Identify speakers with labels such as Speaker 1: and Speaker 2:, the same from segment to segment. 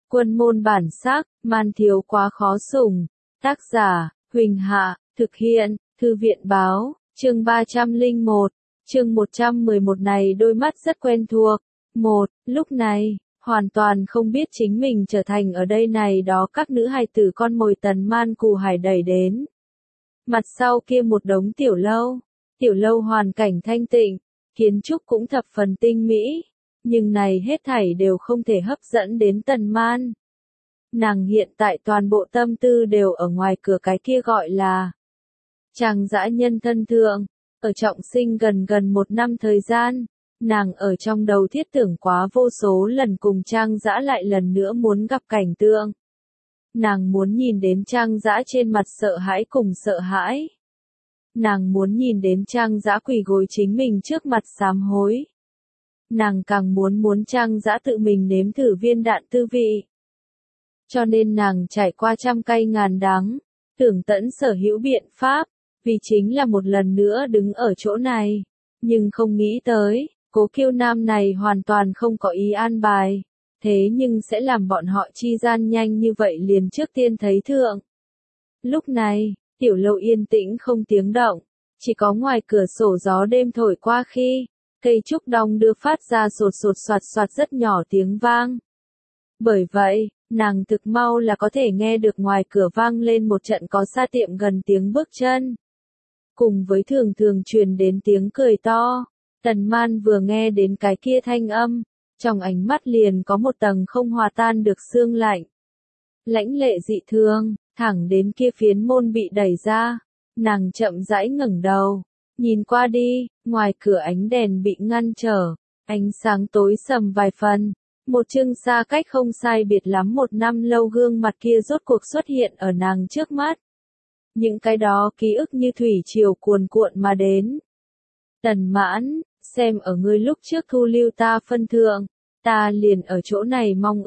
Speaker 1: Quân môn bản sắc, man thiếu quá khó sủng. Tác giả, Huỳnh Hạ, thực hiện, Thư viện báo, chương 301, chương 111 này đôi mắt rất quen thuộc. Lúc này, hoàn toàn không biết chính mình trở thành ở đây này đó các nữ hài tử con mồi Tần Man Cù Hải đẩy đến. Mặt sau kia một đống tiểu lâu hoàn cảnh thanh tịnh, kiến trúc cũng thập phần tinh mỹ, nhưng này hết thảy đều không thể hấp dẫn đến Tần Man. Nàng hiện tại toàn bộ tâm tư đều ở ngoài cửa cái kia gọi là Trang Dã nhân thân thượng, ở trọng sinh gần 1 năm thời gian, nàng ở trong đầu thiết tưởng quá vô số lần cùng Trang Dã lại lần nữa muốn gặp cảnh tượng. Nàng muốn nhìn đến Trang Dã trên mặt sợ hãi cùng sợ hãi. Nàng muốn nhìn đến Trang Dã quỳ gối chính mình trước mặt sám hối. Nàng càng muốn Trang Dã tự mình nếm thử viên đạn tư vị. Cho nên nàng trải qua trăm cay ngàn đắng, tưởng tận sở hữu biện pháp, vì chính là một lần nữa đứng ở chỗ này. Nhưng không nghĩ tới, Cố Kiêu Nam này hoàn toàn không có ý an bài, thế nhưng sẽ làm bọn họ chi gian nhanh như vậy liền trước tiên thấy thượng. Lúc này, tiểu lâu yên tĩnh không tiếng động, chỉ có ngoài cửa sổ gió đêm thổi qua khi, cây trúc đong đưa phát ra sột soạt rất nhỏ tiếng vang. Bởi vậy, nàng thực mau là có thể nghe được ngoài cửa vang lên một trận có xa tiệm gần tiếng bước chân. Cùng với thường truyền đến tiếng cười to, Tần Man vừa nghe đến cái kia thanh âm, trong ánh mắt liền có một tầng không hòa tan được sương lạnh. Lãnh lệ dị thường, thẳng đến kia phiến môn bị đẩy ra, nàng chậm rãi ngẩng đầu, nhìn qua đi, ngoài cửa ánh đèn bị ngăn trở, ánh sáng tối sầm vài phần. Một chương xa cách không sai biệt lắm 1 năm lâu gương mặt kia rốt cuộc xuất hiện ở nàng trước mắt. Những cái đó ký ức như thủy triều cuồn cuộn mà đến. Tần Mãn, xem ở ngươi lúc trước thu lưu ta phân thượng, ta liền ở chỗ này mong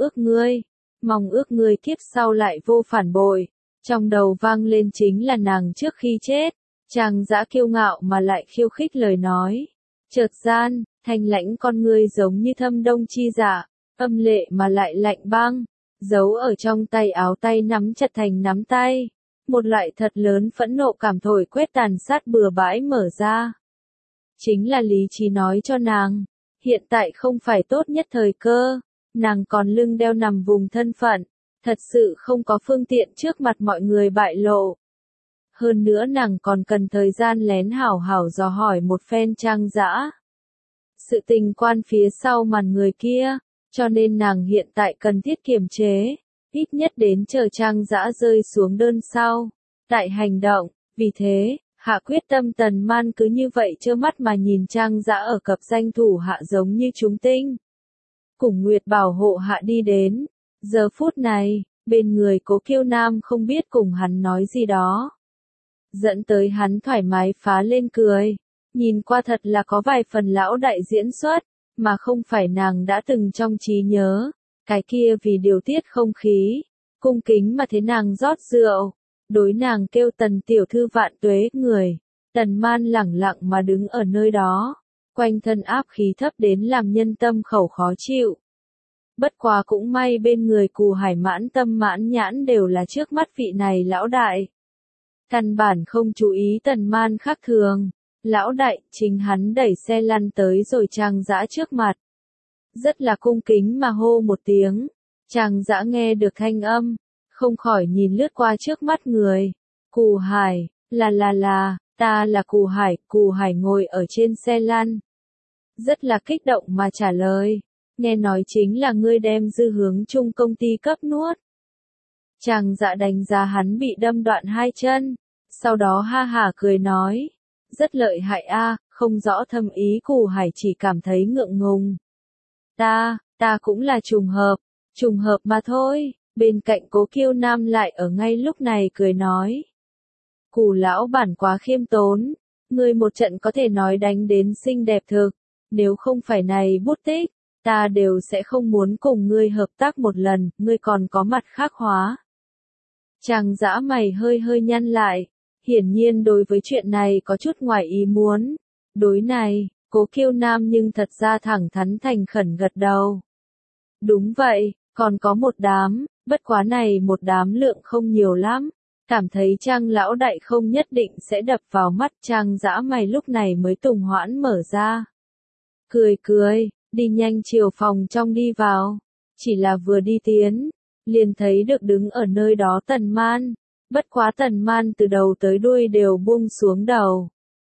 Speaker 1: ước ngươi kiếp sau lại vô phản bội. Trong đầu vang lên chính là nàng trước khi chết, Trang Dã kiêu ngạo mà lại khiêu khích lời nói. Chợt gian, thanh lãnh con ngươi giống như thâm đông chi dạ, âm lệ mà lại lạnh băng, giấu ở trong tay áo tay nắm chặt thành nắm tay. Một loại thật lớn phẫn nộ cảm thổi quét tàn sát bừa bãi mở ra. Chính là lý trí nói cho nàng, hiện tại không phải tốt nhất thời cơ, nàng còn lưng đeo nằm vùng thân phận, thật sự không có phương tiện trước mặt mọi người bại lộ. Hơn nữa nàng còn cần thời gian lén hảo hảo dò hỏi một phen Trang Dã. Sự tình quan phía sau màn người kia, cho nên nàng hiện tại cần thiết kiềm chế, ít nhất đến chờ Trang Dã rơi xuống đơn sau, tại hành động. Vì thế, hạ quyết tâm Tần Man cứ như vậy trơ mắt mà nhìn Trang Dã ở cặp danh thủ hạ giống như chúng tinh. Cùng Nguyệt bảo hộ hạ đi đến, giờ phút này, bên người Cố Kiêu Nam không biết cùng hắn nói gì đó. Dẫn tới hắn thoải mái phá lên cười, nhìn qua thật là có vài phần lão đại diễn xuất, mà không phải nàng đã từng trong trí nhớ, cái kia vì điều tiết không khí, cung kính mà thế nàng rót rượu, đối nàng kêu Tần tiểu thư vạn tuế người. Tần Man lẳng lặng mà đứng ở nơi đó, quanh thân áp khí thấp đến làm nhân tâm khẩu khó chịu. Bất quá cũng may bên người Cù Hải Mãn Tâm Mãn Nhãn đều là trước mắt vị này lão đại. Căn bản không chú ý Tần Man khác thường, lão đại chính hắn đẩy xe lăn tới rồi Trang Dã trước mặt. Rất là cung kính mà hô một tiếng, Trang Dã nghe được thanh âm, không khỏi nhìn lướt qua trước mắt người. Cù Hải, ta là Cù Hải ngồi ở trên xe lăn. Rất là kích động mà trả lời, nghe nói chính là ngươi đem dư hướng chung công ty cấp nuốt. Trang Dã đánh giá hắn bị đâm đoạn 2 chân, sau đó ha hả cười nói, rất lợi hại a, không rõ thâm ý. Cù Hải chỉ cảm thấy ngượng ngùng. Ta cũng là trùng hợp mà thôi. Bên cạnh Cố Kiêu Nam lại ở ngay lúc này cười nói, Cù lão bản quá khiêm tốn, ngươi một trận có thể nói đánh đến xinh đẹp thực, nếu không phải này bút tích, ta đều sẽ không muốn cùng ngươi hợp tác một lần, ngươi còn có mặt khác hóa. Trang Dã mày hơi nhăn lại, hiển nhiên đối với chuyện này có chút ngoài ý muốn. Đối này, Cố Kiêu Nam nhưng thật ra thẳng thắn thành khẩn gật đầu. Đúng vậy, Còn có một đám, bất quá này một đám lượng không nhiều lắm. Cảm thấy Trang lão đại không nhất định sẽ đập vào mắt Trang Dã mày lúc này mới tùng hoãn mở ra. Cười cười, đi nhanh chiều phòng trong đi vào. Chỉ là vừa đi tiến, liền thấy được đứng ở nơi đó Tần Man. Bất quá Tần Man từ đầu tới đuôi đều buông xuống đầu.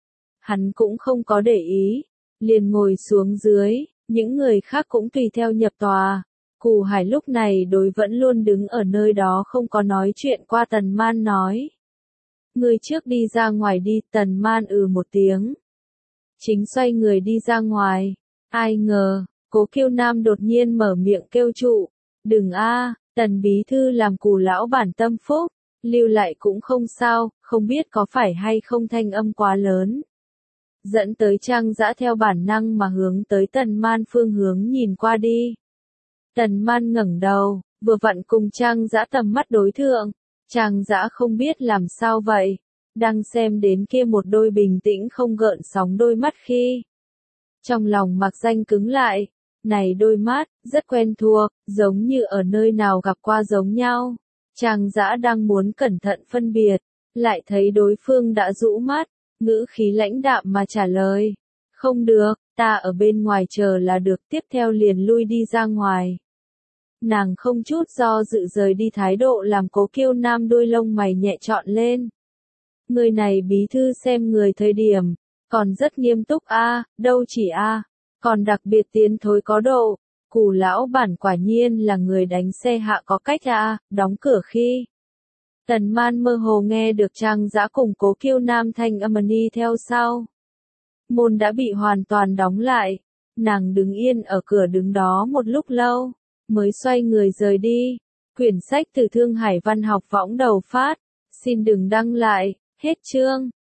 Speaker 1: Hắn cũng không có để ý, liền ngồi xuống dưới, những người khác cũng tùy theo nhập tòa. Cù Hải lúc này đối vẫn luôn đứng ở nơi đó không có nói chuyện qua Tần Man nói. Người trước đi ra ngoài đi, Tần Man một tiếng. Chính xoay người đi ra ngoài, ai ngờ, Cố Kiêu Nam đột nhiên mở miệng kêu trụ. Đừng Tần bí thư làm Cù lão bản tâm phúc, lưu lại cũng không sao, không biết có phải hay không thanh âm quá lớn. Dẫn tới Trang Dã theo bản năng mà hướng tới Tần Man phương hướng nhìn qua đi. Tần Man ngẩng đầu, vừa vặn cùng Trang Dã tầm mắt đối thượng. Trang Dã không biết làm sao vậy, đang xem đến kia một đôi bình tĩnh không gợn sóng đôi mắt khi. Trong lòng mặc danh cứng lại, này đôi mắt, rất quen thuộc, giống như ở nơi nào gặp qua giống nhau. Trang Dã đang muốn cẩn thận phân biệt, lại thấy đối phương đã rũ mắt, ngữ khí lãnh đạm mà trả lời. Không được, ta ở bên ngoài chờ là được, tiếp theo liền lui đi ra ngoài. Nàng không chút do dự rời đi, thái độ làm Cố Kiêu Nam đuôi lông mày nhẹ trọn lên. Người này bí thư xem người thời điểm, còn rất nghiêm túc đâu chỉ còn đặc biệt tiến thối có độ. Cù lão bản quả nhiên là người đánh xe hạ có cách đóng cửa khi. Tần Man mơ hồ nghe được Trang Dã cùng Cố Kiêu Nam thanh âm đi theo sau. Môn đã bị hoàn toàn đóng lại, nàng đứng yên ở cửa đứng đó một lúc lâu, mới xoay người rời đi. Quyển sách từ Thương Hải Văn học võng đầu phát, xin đừng đăng lại, hết chương.